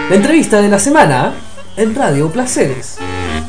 La entrevista de la semana en Radio Placeres.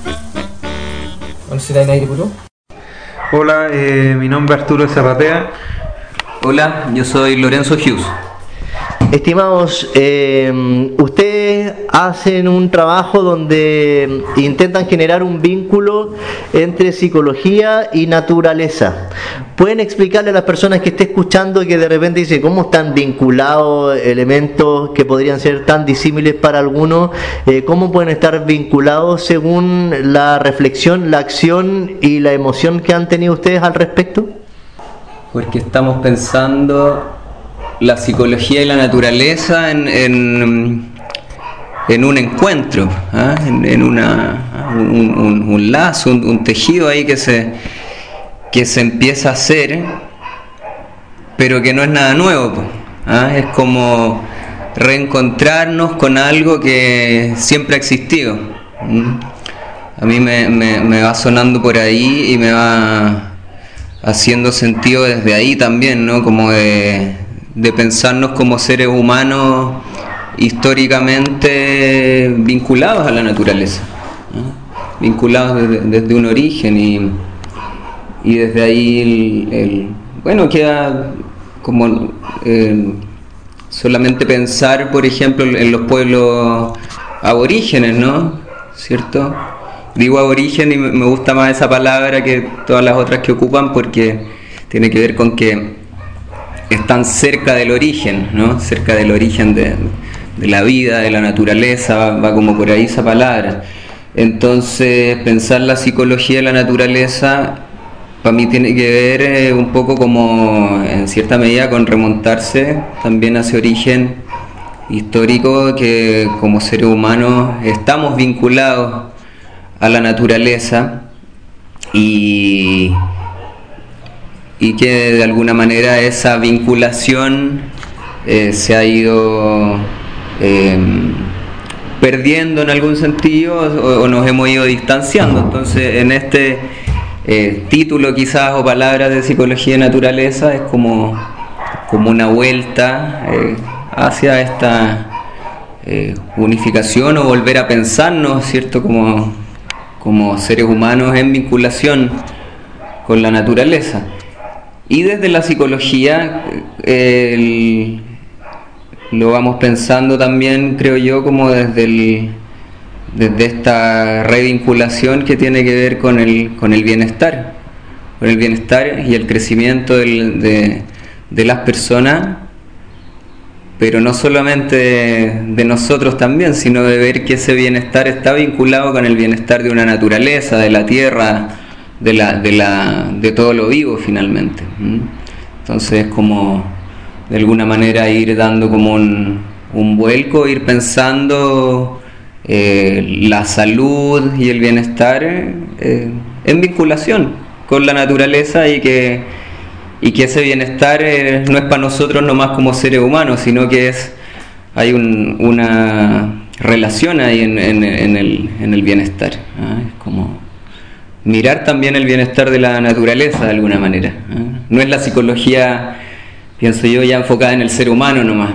Hola, mi nombre es Arturo Zapatea. Hola, yo soy Lorenzo Hughes. Estimados, ustedes hacen un trabajo donde intentan generar un vínculo entre psicología y naturaleza. ¿Pueden explicarle a las personas que estén escuchando que de repente dicen cómo están vinculados elementos que podrían ser tan disímiles para algunos? ¿Cómo pueden estar vinculados según la reflexión, la acción y la emoción que han tenido ustedes al respecto? Porque estamos pensando la psicología y la naturaleza en un encuentro, en un lazo, un tejido ahí que se empieza a hacer, pero que no es nada nuevo, es como reencontrarnos con algo que siempre ha existido. A mí me va sonando por ahí y me va haciendo sentido desde ahí también, ¿no? Como de pensarnos como seres humanos históricamente vinculados a la naturaleza, ¿no? Vinculados desde un origen y desde ahí bueno, queda como solamente pensar, por ejemplo, en los pueblos aborígenes, ¿no? ¿Cierto? Digo aborigen y me gusta más esa palabra que todas las otras que ocupan porque tiene que ver con que están cerca del origen, ¿no? Cerca del origen de la vida, de la naturaleza, va como por ahí esa palabra. Entonces, pensar la psicología de la naturaleza, para mí tiene que ver un poco como, en cierta medida, con remontarse también a ese origen histórico que como seres humanos estamos vinculados a la naturaleza y que de alguna manera esa vinculación se ha ido perdiendo en algún sentido o nos hemos ido distanciando. Entonces en este título quizás o palabras de psicología y naturaleza es como una vuelta hacia esta unificación o volver a pensarnos, ¿cierto? Como seres humanos en vinculación con la naturaleza. Y desde la psicología lo vamos pensando también, creo yo, como desde esta revinculación que tiene que ver con el bienestar y el crecimiento de las personas, pero no solamente de nosotros también, sino de ver que ese bienestar está vinculado con el bienestar de una naturaleza, de la tierra, de todo lo vivo finalmente. Entonces como de alguna manera ir dando como un vuelco, ir pensando la salud y el bienestar en vinculación con la naturaleza y que ese bienestar no es para nosotros nomás como seres humanos, sino que hay una relación ahí en el bienestar, es como mirar también el bienestar de la naturaleza de alguna manera. No es la psicología, pienso yo, ya enfocada en el ser humano nomás,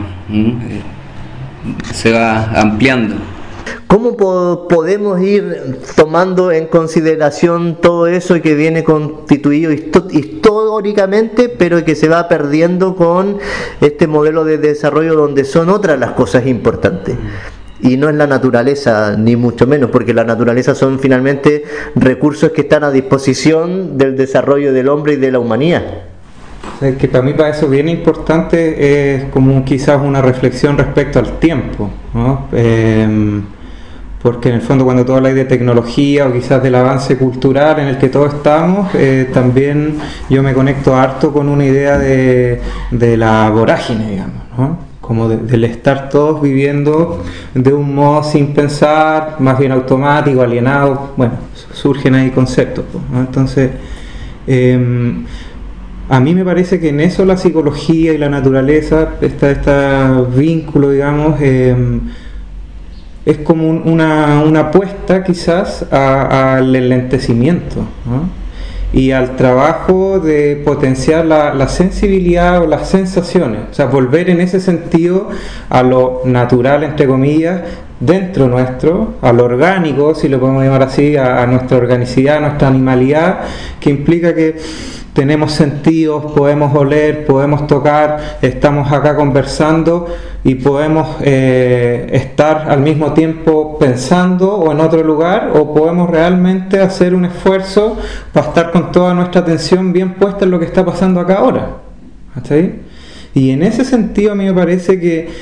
se va ampliando. ¿Cómo podemos ir tomando en consideración todo eso que viene constituido históricamente, pero que se va perdiendo con este modelo de desarrollo donde son otras las cosas importantes? Y no es la naturaleza, ni mucho menos, porque la naturaleza son finalmente recursos que están a disposición del desarrollo del hombre y de la humanidad. O sea, que para mí para eso bien importante es como quizás una reflexión respecto al tiempo, ¿no? Porque en el fondo cuando tú hablas de tecnología o quizás del avance cultural en el que todos estamos, también yo me conecto harto con una idea de la vorágine, digamos, ¿no? Como del estar todos viviendo de un modo sin pensar, más bien automático, alienado. Bueno, surgen ahí conceptos, ¿no? Entonces a mí me parece que en eso la psicología y la naturaleza, este vínculo, digamos, es como una apuesta quizás al enlentecimiento, ¿no? y al trabajo de potenciar la sensibilidad o las sensaciones, o sea, volver en ese sentido a lo natural, entre comillas, dentro nuestro, a lo orgánico, si lo podemos llamar así, a nuestra organicidad, a nuestra animalidad, que implica que tenemos sentidos, podemos oler, podemos tocar, estamos acá conversando y podemos estar al mismo tiempo pensando o en otro lugar, o podemos realmente hacer un esfuerzo para estar con toda nuestra atención bien puesta en lo que está pasando acá ahora. ¿Está ahí? Y en ese sentido a mí me parece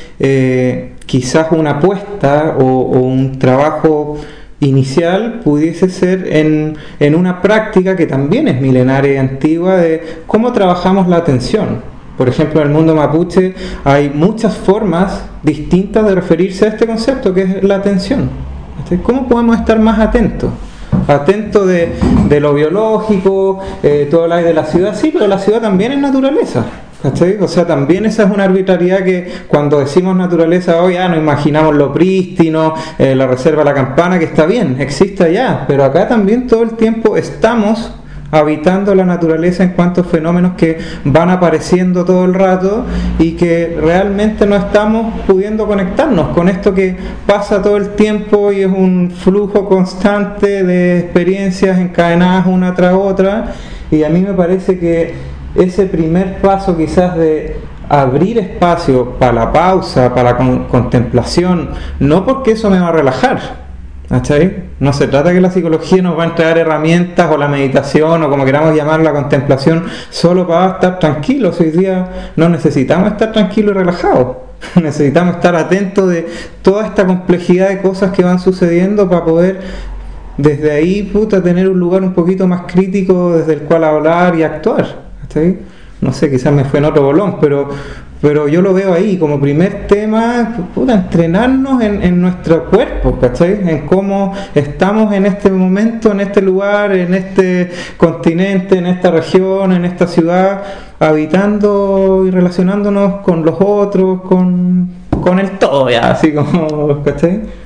que quizás una apuesta o un trabajo inicial pudiese ser en una práctica que también es milenaria y antigua de cómo trabajamos la atención. Por ejemplo, en el mundo mapuche hay muchas formas distintas de referirse a este concepto que es la atención. ¿Cómo podemos estar más atentos? Atentos de lo biológico, todo el aire de la ciudad, sí, pero la ciudad también es naturaleza. ¿Cachai? O sea, también esa es una arbitrariedad que cuando decimos naturaleza hoy, nos imaginamos lo prístino, la reserva La Campana, que está bien, existe allá, pero acá también todo el tiempo estamos habitando la naturaleza en cuanto a fenómenos que van apareciendo todo el rato y que realmente no estamos pudiendo conectarnos con esto que pasa todo el tiempo y es un flujo constante de experiencias encadenadas una tras otra. Y a mí me parece que ese primer paso quizás de abrir espacio para la pausa, para la contemplación, no porque eso me va a relajar, ¿cachai? No se trata que la psicología nos va a entregar herramientas o la meditación o como queramos llamar la contemplación solo para estar tranquilos. Hoy día no necesitamos estar tranquilos y relajados, necesitamos estar atentos de toda esta complejidad de cosas que van sucediendo para poder desde ahí tener un lugar un poquito más crítico desde el cual hablar y actuar. ¿Sí? No sé, quizás me fue en otro bolón, pero yo lo veo ahí como primer tema, entrenarnos en nuestro cuerpo, ¿cachai? En cómo estamos en este momento, en este lugar, en este continente, en esta región, en esta ciudad, habitando y relacionándonos con los otros, con el todo, ya, así como, ¿cachai?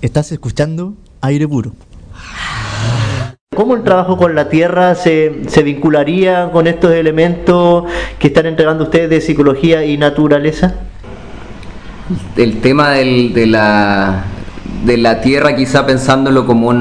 Estás escuchando Aire Puro. ¿Cómo el trabajo con la tierra se vincularía con estos elementos que están entregando ustedes de psicología y naturaleza? El tema de la tierra, quizá pensándolo como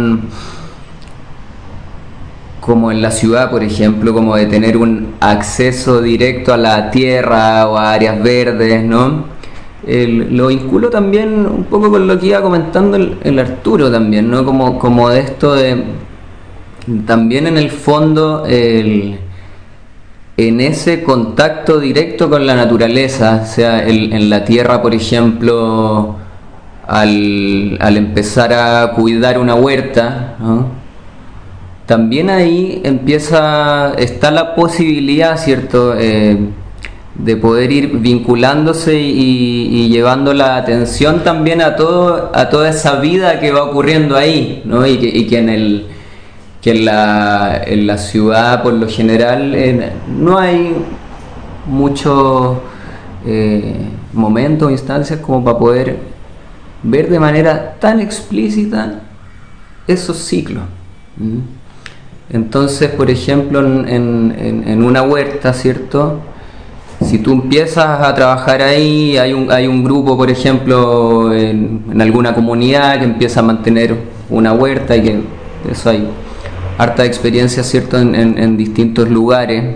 en la ciudad, por ejemplo, como de tener un acceso directo a la tierra o a áreas verdes, ¿no? Lo vinculo también un poco con lo que iba comentando el Arturo también, ¿no? Como de esto de también en el fondo en ese contacto directo con la naturaleza, o sea, en la tierra, por ejemplo, al empezar a cuidar una huerta, ¿no? También ahí está la posibilidad, ¿cierto?, de poder ir vinculándose y llevando la atención también a toda esa vida que va ocurriendo ahí, ¿no? Y que en la ciudad por lo general no hay muchos momentos o instancias como para poder ver de manera tan explícita esos ciclos. Entonces, por ejemplo, en una huerta, ¿cierto?, si tú empiezas a trabajar ahí, hay un grupo, por ejemplo, en alguna comunidad que empieza a mantener una huerta, y que eso hay harta experiencia, ¿cierto?, en distintos lugares.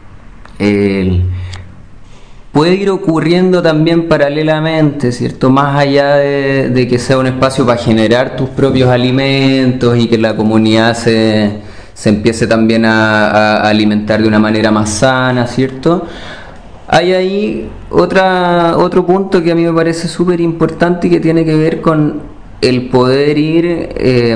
Puede ir ocurriendo también paralelamente, ¿cierto?, más allá de que sea un espacio para generar tus propios alimentos y que la comunidad se empiece también a alimentar de una manera más sana, ¿cierto? Hay ahí otro punto que a mí me parece súper importante y que tiene que ver con el poder ir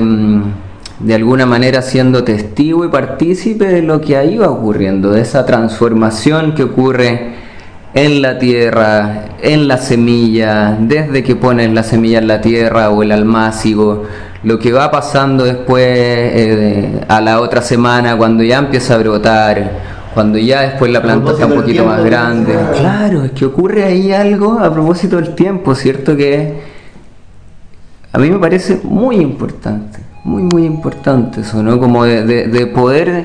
de alguna manera siendo testigo y partícipe de lo que ahí va ocurriendo, de esa transformación que ocurre en la tierra, en la semilla, desde que pones la semilla en la tierra o el almácigo, lo que va pasando después a la otra semana cuando ya empieza a brotar, cuando ya después la planta está un poquito más grande. Claro, es que ocurre ahí algo a propósito del tiempo, ¿cierto?, que a mí me parece muy importante, muy importante eso, ¿no? Como de poder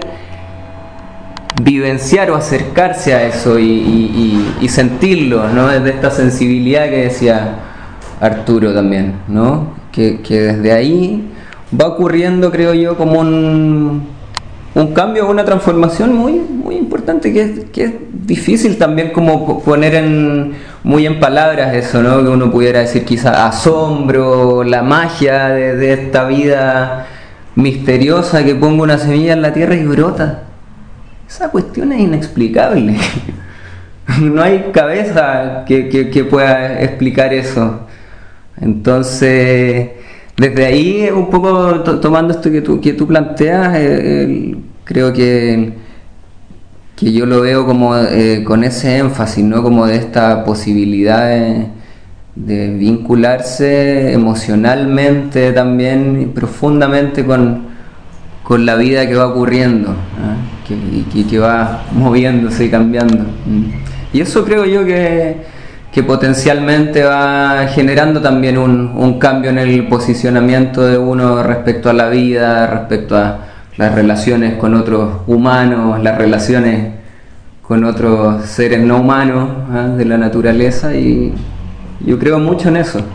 vivenciar o acercarse a eso y sentirlo, ¿no? Desde esta sensibilidad que decía Arturo también, ¿no? Que desde ahí va ocurriendo, creo yo, como un cambio, una transformación muy importante, que es difícil también como poner muy en palabras eso, ¿no? Que uno pudiera decir quizá asombro, la magia de esta vida misteriosa que pongo una semilla en la tierra y brota. Esa cuestión es inexplicable. No hay cabeza que pueda explicar eso. Entonces, desde ahí, un poco tomando esto que tú planteas, creo que yo lo veo como con ese énfasis, ¿no? Como de esta posibilidad de vincularse emocionalmente también profundamente con la vida que va ocurriendo, ¿eh? que va moviéndose y cambiando. Y eso creo yo que potencialmente va generando también un cambio en el posicionamiento de uno respecto a la vida, respecto a las relaciones con otros humanos, las relaciones con otros seres no humanos, ¿eh?, de la naturaleza, y yo creo mucho en eso.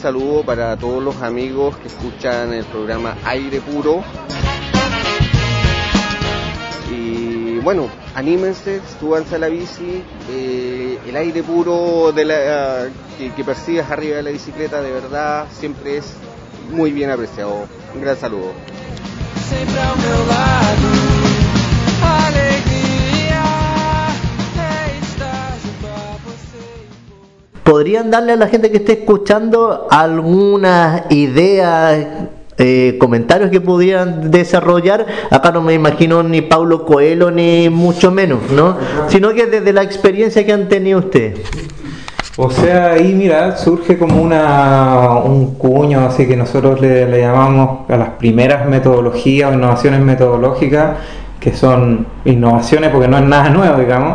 saludo para todos los amigos que escuchan el programa Aire Puro. Y bueno, anímense, súbanse a la bici, el aire puro que percibes arriba de la bicicleta de verdad siempre es muy bien apreciado. Un gran saludo. Sempre ao meu lado, a alegria é estar junto a você. ¿Podrían darle a la gente que esté escuchando algunas ideas, comentarios que pudieran desarrollar? Acá no me imagino ni Paulo Coelho ni mucho menos, ¿no? Sino que desde la experiencia que han tenido ustedes. O sea, ahí mira, surge como un cuño, así que nosotros le llamamos a las primeras metodologías o innovaciones metodológicas, que son innovaciones porque no es nada nuevo, digamos,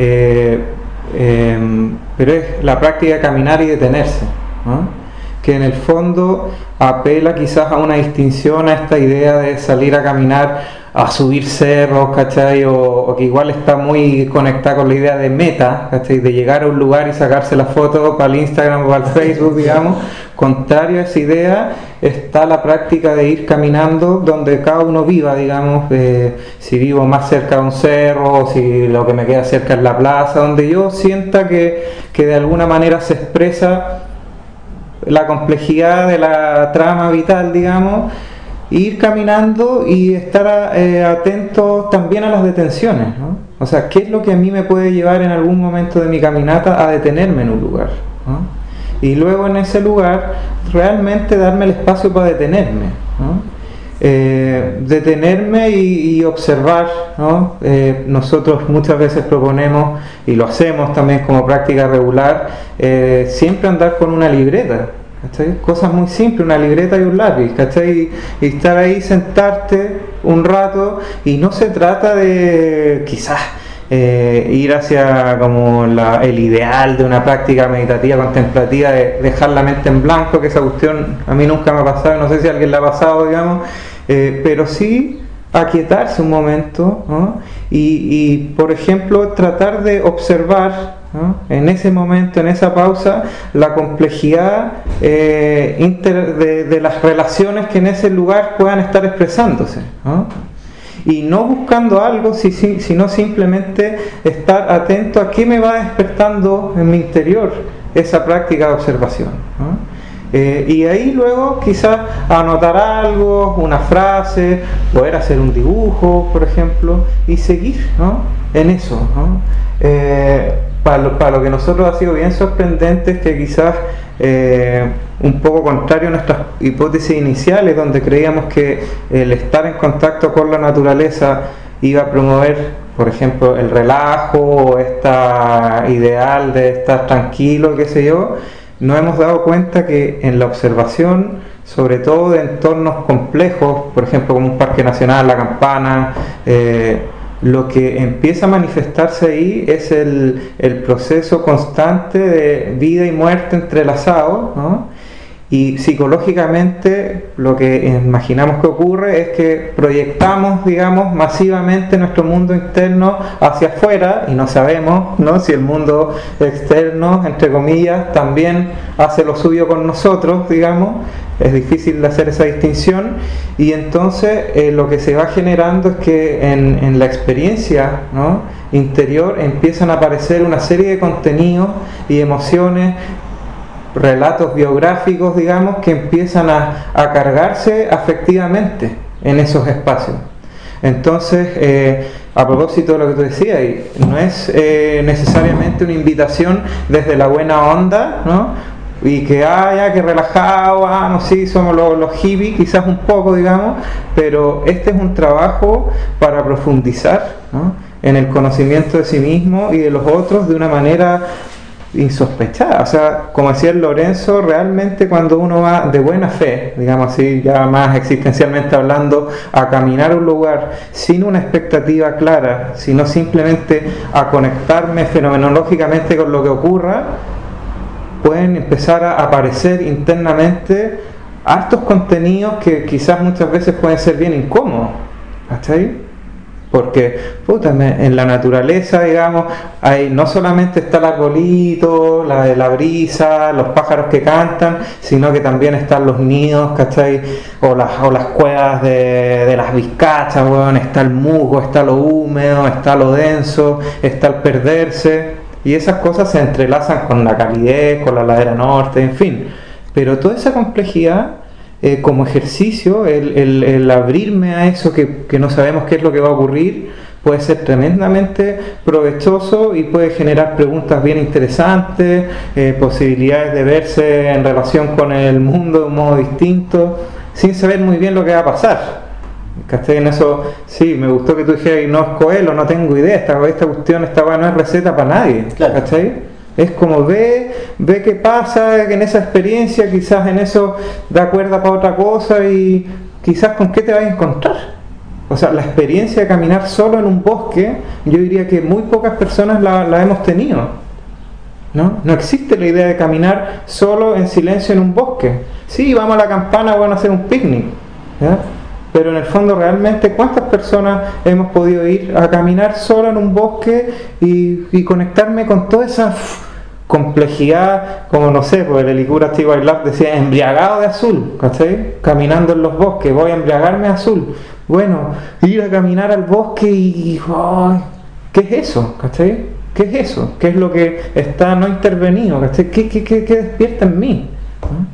pero es la práctica de caminar y detenerse, ¿no? Que en el fondo apela quizás a una distinción a esta idea de salir a caminar, a subir cerros, ¿cachai? O que igual está muy conectada con la idea de meta, ¿cachai? De llegar a un lugar y sacarse la foto para el Instagram o para el Facebook, digamos. Contrario a esa idea está la práctica de ir caminando donde cada uno viva, digamos, si vivo más cerca de un cerro, o si lo que me queda cerca es la plaza, donde yo sienta que de alguna manera se expresa la complejidad de la trama vital, digamos, ir caminando y estar atento también a las detenciones, ¿no? O sea, ¿qué es lo que a mí me puede llevar en algún momento de mi caminata a detenerme en un lugar, ¿no? Y luego en ese lugar realmente darme el espacio para detenerme, ¿no? Detenerme y observar, ¿no? Nosotros muchas veces proponemos, y lo hacemos también como práctica regular, siempre andar con una libreta, ¿cachai? Cosas muy simples, una libreta y un lápiz, ¿cachai? Y estar ahí, sentarte un rato, y no se trata de quizás ir hacia como el ideal de una práctica meditativa, contemplativa, de dejar la mente en blanco, que esa cuestión a mí nunca me ha pasado, no sé si a alguien le ha pasado, digamos, pero sí aquietarse un momento, ¿no? Y por ejemplo tratar de observar, ¿no? En ese momento, en esa pausa, la complejidad de las relaciones que en ese lugar puedan estar expresándose, ¿no? Y no buscando algo, sino simplemente estar atento a qué me va despertando en mi interior esa práctica de observación, ¿no? Y ahí luego quizás anotar algo, una frase, poder hacer un dibujo, por ejemplo, y seguir, ¿no? En eso, ¿no? Para lo que nosotros ha sido bien sorprendente es que quizás un poco contrario a nuestras hipótesis iniciales, donde creíamos que el estar en contacto con la naturaleza iba a promover, por ejemplo, el relajo o esta ideal de estar tranquilo, qué sé yo, nos hemos dado cuenta que en la observación, sobre todo de entornos complejos, por ejemplo como un parque nacional, La Campana, lo que empieza a manifestarse ahí es el proceso constante de vida y muerte entrelazados, ¿no? Y psicológicamente lo que imaginamos que ocurre es que proyectamos, digamos, masivamente nuestro mundo interno hacia afuera y no sabemos, ¿no?, si el mundo externo, entre comillas, también hace lo suyo con nosotros, digamos. Es difícil de hacer esa distinción, y entonces lo que se va generando es que en la experiencia, ¿no?, interior empiezan a aparecer una serie de contenidos y emociones, relatos biográficos, digamos, que empiezan a cargarse afectivamente en esos espacios. Entonces, a propósito de lo que tú decías, no es necesariamente una invitación desde la buena onda, ¿no?, y que ya que relajado, no, sí, somos los hippies, quizás un poco, digamos, pero este es un trabajo para profundizar, ¿no?, en el conocimiento de sí mismo y de los otros de una manera insospechada. O sea, como decía Lorenzo, realmente cuando uno va de buena fe, digamos así, ya más existencialmente hablando, a caminar a un lugar sin una expectativa clara, sino simplemente a conectarme fenomenológicamente con lo que ocurra, pueden empezar a aparecer internamente hartos contenidos que quizás muchas veces pueden ser bien incómodos, ¿cachai? Porque puta, en la naturaleza, digamos, hay, no solamente está el arbolito, la brisa, los pájaros que cantan, sino que también están los nidos, ¿cachai? O las cuevas de las vizcachas, weón, está el musgo, está lo húmedo, está lo denso, está el perderse, y esas cosas se entrelazan con la calidez, con la ladera norte, en fin. Pero toda esa complejidad, como ejercicio, el abrirme a eso que no sabemos qué es lo que va a ocurrir, puede ser tremendamente provechoso y puede generar preguntas bien interesantes, posibilidades de verse en relación con el mundo de un modo distinto, sin saber muy bien lo que va a pasar. ¿Cachai? En eso, sí, me gustó que tú dijeras, no es Coelho, no tengo idea, esta cuestión, esta no es receta para nadie, claro. ¿Cachai? Es como ve qué pasa, que en esa experiencia quizás en eso da cuerda para otra cosa y quizás con qué te vas a encontrar. O sea, la experiencia de caminar solo en un bosque, yo diría que muy pocas personas la hemos tenido, ¿no? No existe la idea de caminar solo en silencio en un bosque. Sí, vamos a la campana, van a hacer un picnic, ¿ya? Pero en el fondo realmente ¿cuántas personas hemos podido ir a caminar solo en un bosque y conectarme con toda esa complejidad, como no sé, pues el Helicura Steve Lab decía embriagado de azul, ¿cachai? Caminando en los bosques, voy a embriagarme de azul. Bueno, ir a caminar al bosque y oh, ¿qué es eso? ¿Cachai? ¿Qué es eso? ¿Qué es lo que está no intervenido? ¿Cachai? ¿Qué despierta en mí? ¿No?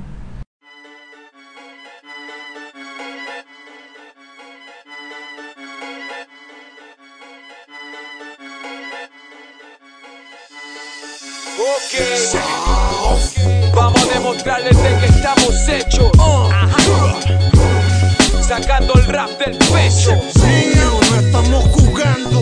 Vamos a demostrarles de que estamos hechos. Sacando el rap del pecho. No estamos jugando.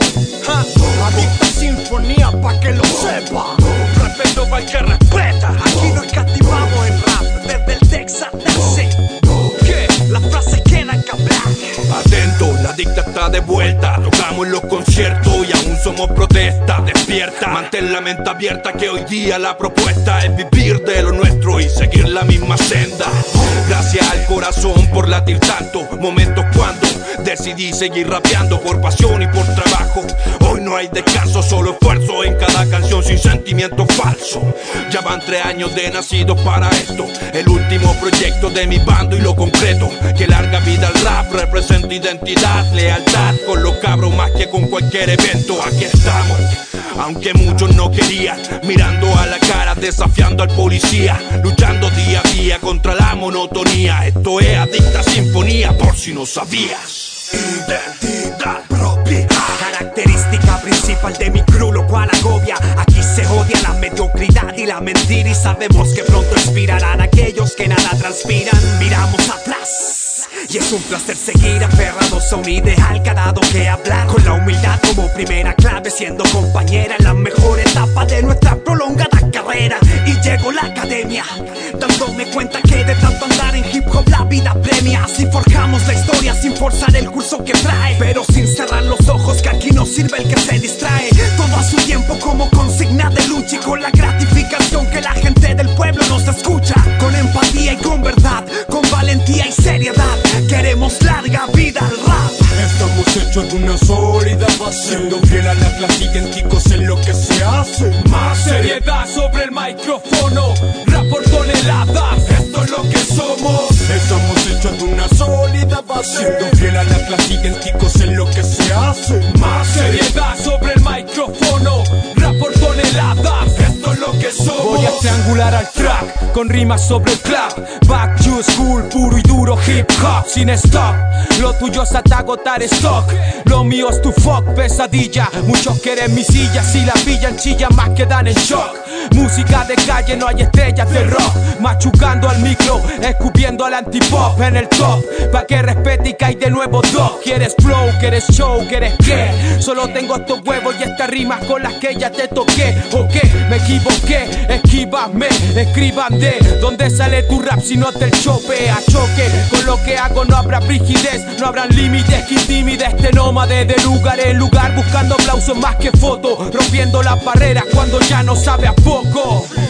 Adicta sinfonía pa' que lo sepa. Respeto para el que respeta. Aquí no escatimamos en rap. Desde el Texas nace. ¿Qué? Las frases quedan cablar. Atento, la dicta está de vuelta. Tocamos en los conciertos y aún somos protesta. Despierta, mantén la mente abierta, que hoy día la propuesta es vivir de lo nuestro y seguir la misma senda. Gracias al corazón por latir tanto. Momentos cuando decidí seguir rapeando por pasión y por trabajo. Hoy no hay descanso, solo esfuerzo en cada canción sin sentimiento falso. Ya van 3 años de nacido para esto, el último proyecto de mi bando y lo concreto. Que larga vida al rap, representa identidad, lealtad con los cabros más que con cualquier evento. Aquí estamos, aunque muchos no querían, mirando a la cara, desafiando al policía, luchando día a día contra la monotonía. Esto es Adicta Sinfonía, por si no sabías. Identidad propia, característica principal de mi crew, lo cual agobia. Aquí se odia la mediocridad y la mentira, y sabemos que pronto inspirarán a aquellos que nada transpiran. Miramos atrás y es un placer seguir aferrados a un ideal que ha dado que hablar, con la humildad como primera clave, siendo compañera en la mejor etapa de nuestra prolongada carrera. Y llegó la academia, dándome cuenta que de tanto andar en hip hop la vida premia. Así forjamos la historia sin forzar el curso que trae, pero sin cerrar los ojos, que aquí no sirve el que se distrae. Todo a su tiempo como consigna de lucha, y con la gratificación que la gente del pueblo nos escucha. Con empatía y con verdad, con valentía y seriedad, queremos larga vida al rap. Estamos hechos de una sólida base, siendo fiel a la clase, idénticos en lo que se hace. Más seriedad sobre el micrófono, rap por toneladas, esto es lo que somos. Estamos hechos de una sólida base, siendo fiel a la clase, idénticos en lo que se hace. Más seriedad sobre el micrófono, rap por toneladas, esto es lo que somos. Voy a triangular al track con rimas sobre el clap. Back to school, puro y duro hip hop sin stop. Lo tuyo es hasta agotar stock, lo mío es tu fuck pesadilla. Muchos quieren mi silla, si la pillan chillan más que dan en shock. Música de calle, no hay estrellas de rock. Machucando al micro, escupiendo al antipop en el top, pa' que respete y cae de nuevo dos. ¿Quieres flow? ¿Quieres show? ¿Quieres qué? Solo tengo estos huevos y estas rimas con las que ya te toqué. ¿O qué? Me equivoqué, esquívame, escriban de dónde sale tu rap si no te el chope. A choque, con lo que hago no habrá rigidez, no habrán límites que intimide este nómade de lugar en lugar, buscando aplausos más que fotos, rompiendo las barreras cuando ya no sabe a poco.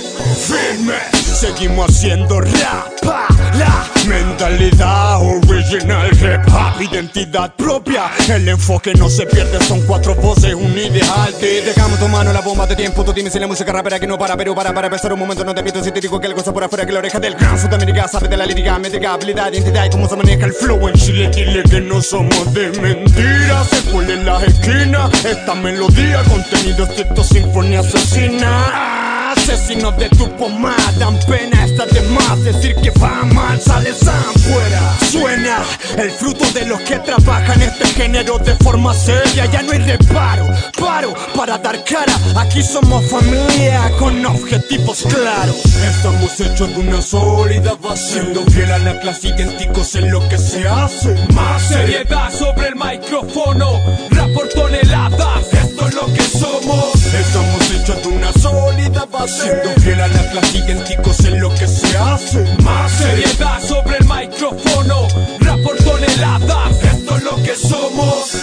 firme. Seguimos haciendo rap, la mentalidad original, hip hop, identidad propia. El enfoque no se pierde, son 4 voces, un ideal. Te dejamos tu mano, la bomba de tiempo. Tú dime si la música rapera que no para, pero para pensar un momento. No te pido si te digo que algo está por afuera, que la oreja del gran Sudamérica sabe de la lírica, métrica, habilidad, identidad y cómo se maneja el flow en Chile. Dile que no somos de mentiras, se cuele en las esquinas. Esta melodía, contenido estricto, sinfonía asesina. Asesinos de tu pomada dan pena, está de más decir que va mal, sales afuera. Suena el fruto de los que trabajan este género de forma seria. Ya no hay reparo, paro para dar cara. Aquí somos familia con objetivos claros. Estamos hechos de una sólida base, siendo fiel a la clase, idénticos en lo que se hace. Más seriedad sobre el micrófono, rap por toneladas, esto es lo que somos. Estamos hechos de una sólida base, siendo fiel a la clase, idénticos en lo que se hace. Más seriedad sobre el micrófono, rap por toneladas, esto es lo que somos.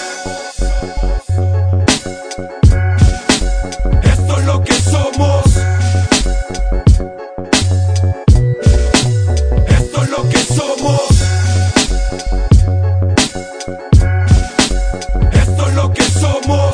Esto es lo que somos. Esto es lo que somos. Esto es lo que somos.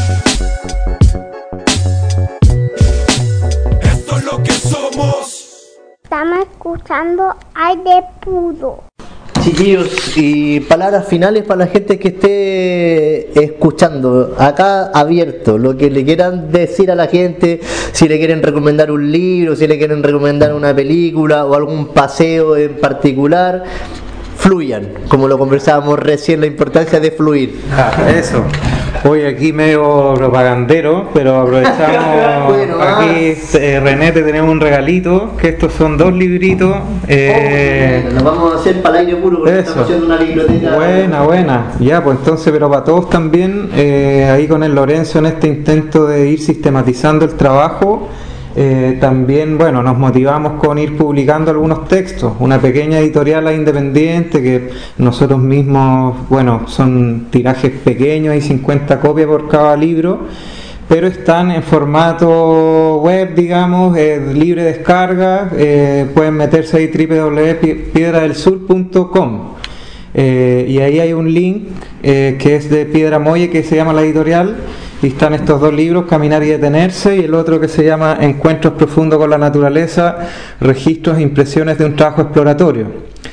Esto es lo que somos. Estamos escuchando Aire Puro. Chiquillos, y palabras finales para la gente que esté escuchando. Acá abierto, lo que le quieran decir a la gente, si le quieren recomendar un libro, si le quieren recomendar una película o algún paseo en particular, fluyan, como lo conversábamos recién, la importancia de fluir. Eso. Hoy aquí medio propagandero, pero aprovechamos. Bueno, aquí René, te tenemos un regalito, que estos son 2 libritos. Nos vamos a hacer para el aire puro porque estamos haciendo una biblioteca. Buena. Ya, pues entonces, pero para todos también, ahí con el Lorenzo en este intento de ir sistematizando el trabajo. También, bueno, nos motivamos con ir publicando algunos textos, una pequeña editorial independiente que nosotros mismos, bueno, son tirajes pequeños, hay 50 copias por cada libro, pero están en formato web, digamos, libre descarga. Pueden meterse ahí www.piedradelsur.com y ahí hay un link que es de Piedra Molle, que se llama la editorial. Y están estos 2 libros, Caminar y Detenerse, y el otro que se llama Encuentros profundos con la naturaleza, registros e impresiones de un trabajo exploratorio.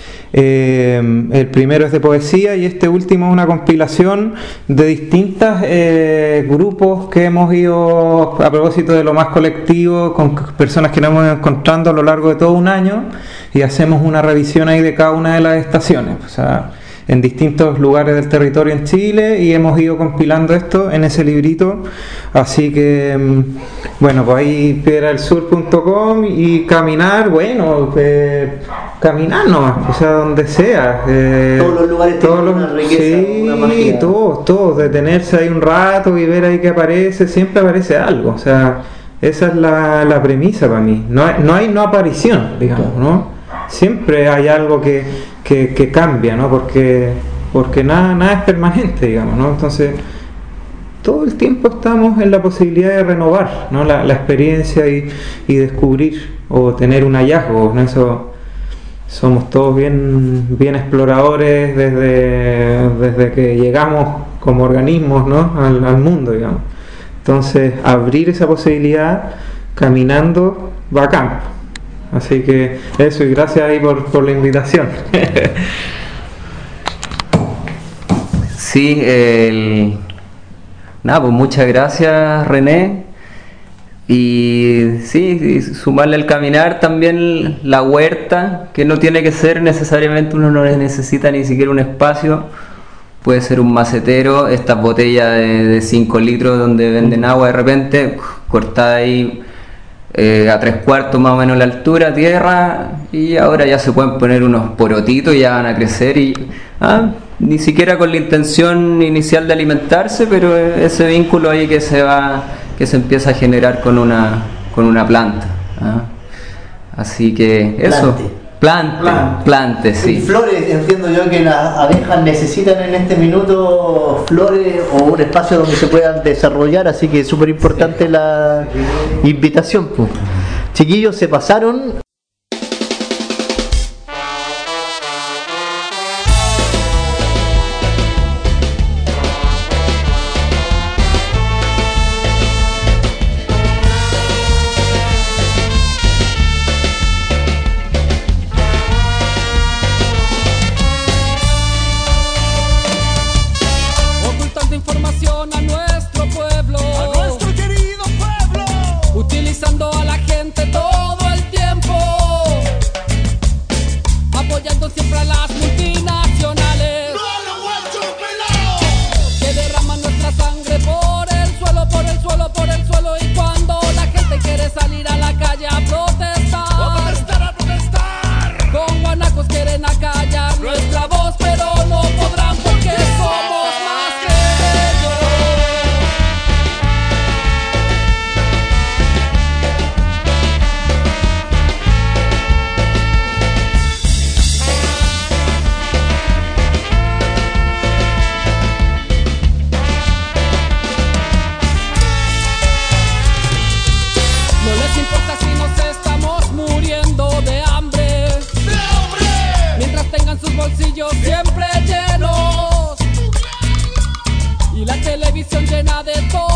El primero es de poesía y este último es una compilación de distintos grupos que hemos ido, a propósito de lo más colectivo, con personas que nos hemos ido encontrando a lo largo de todo un año, y hacemos una revisión ahí de cada una de las estaciones. O sea, en distintos lugares del territorio en Chile, y hemos ido compilando esto en ese librito. Así que, bueno, pues ahí piedradelsur.com y caminar, bueno, caminar nomás, o sea, donde sea. Todos los lugares tienen una riqueza, sí, una magia. todos, detenerse ahí un rato y ver ahí que aparece, siempre aparece algo, o sea, esa es la premisa para mí. No hay aparición, digamos, ¿no? Siempre hay algo que cambia, ¿no? Porque nada es permanente, digamos, ¿no? Entonces, todo el tiempo estamos en la posibilidad de renovar, ¿no? la experiencia y descubrir o tener un hallazgo, ¿no? Eso, somos todos bien exploradores desde que llegamos como organismos, ¿no? al mundo, digamos. Entonces, abrir esa posibilidad caminando, bacán. Así que eso, y gracias ahí por la invitación. Sí, nada, pues muchas gracias, René. Y sí, sumarle al caminar también la huerta, que no tiene que ser necesariamente, uno no necesita ni siquiera un espacio, puede ser un macetero, estas botellas de 5 litros donde venden agua de repente, cortada ahí a 3/4 más o menos la altura, tierra, y ahora ya se pueden poner unos porotitos y ya van a crecer, y ni siquiera con la intención inicial de alimentarse, pero ese vínculo ahí que se empieza a generar con una planta. Así que eso, plante, sí. Y flores, entiendo yo que las abejas necesitan en este minuto flores o un espacio donde se puedan desarrollar, así que es súper importante la invitación, pues. Chiquillos, se pasaron. bolsillos siempre llenos y la televisión llena de todo.